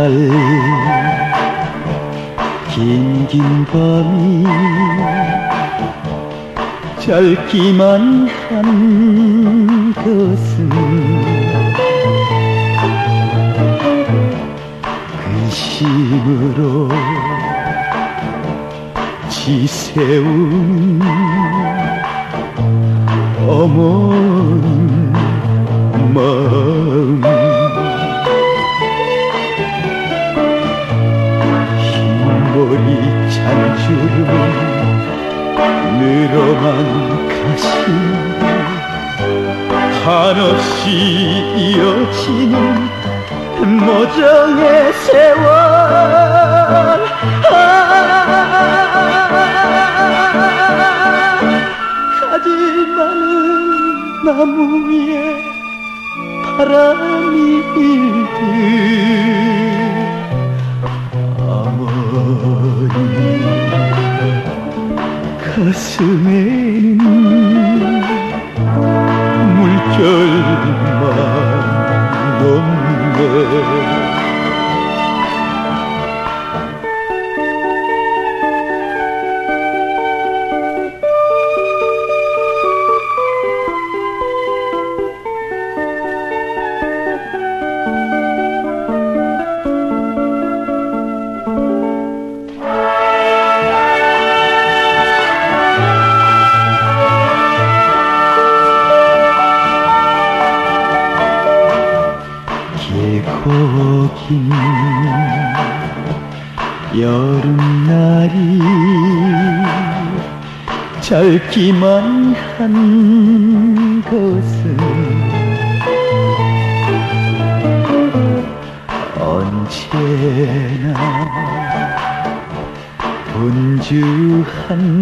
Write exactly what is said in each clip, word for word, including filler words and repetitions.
긴긴 밤이 짧기만 한 것은 근심으로 지새운 어머님 마음, 흰머리 잔주름 늘어만 가신 한없이 이어지는 모정의 세월. 가지 많은 나무 위에 바람이 일듯 어머니 가슴에는 물결만 넘네. 긴 여름날이 짧기만 한 것은 언제나 분주한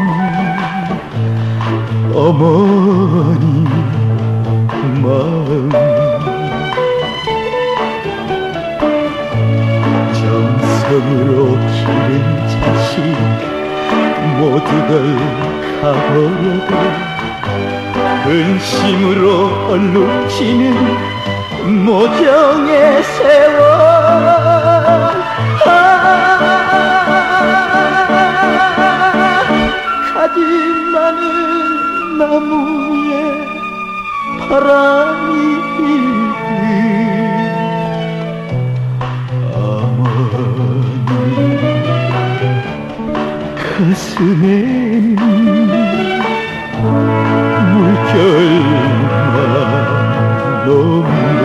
어머니 마음, 정성으로 기른 자식 모두들 가버려도 근심으로 얼룩지는 모정의 세월. 아, 가지 많은 나무 위에 바람이 일듯 가슴에는 물결만 넘네.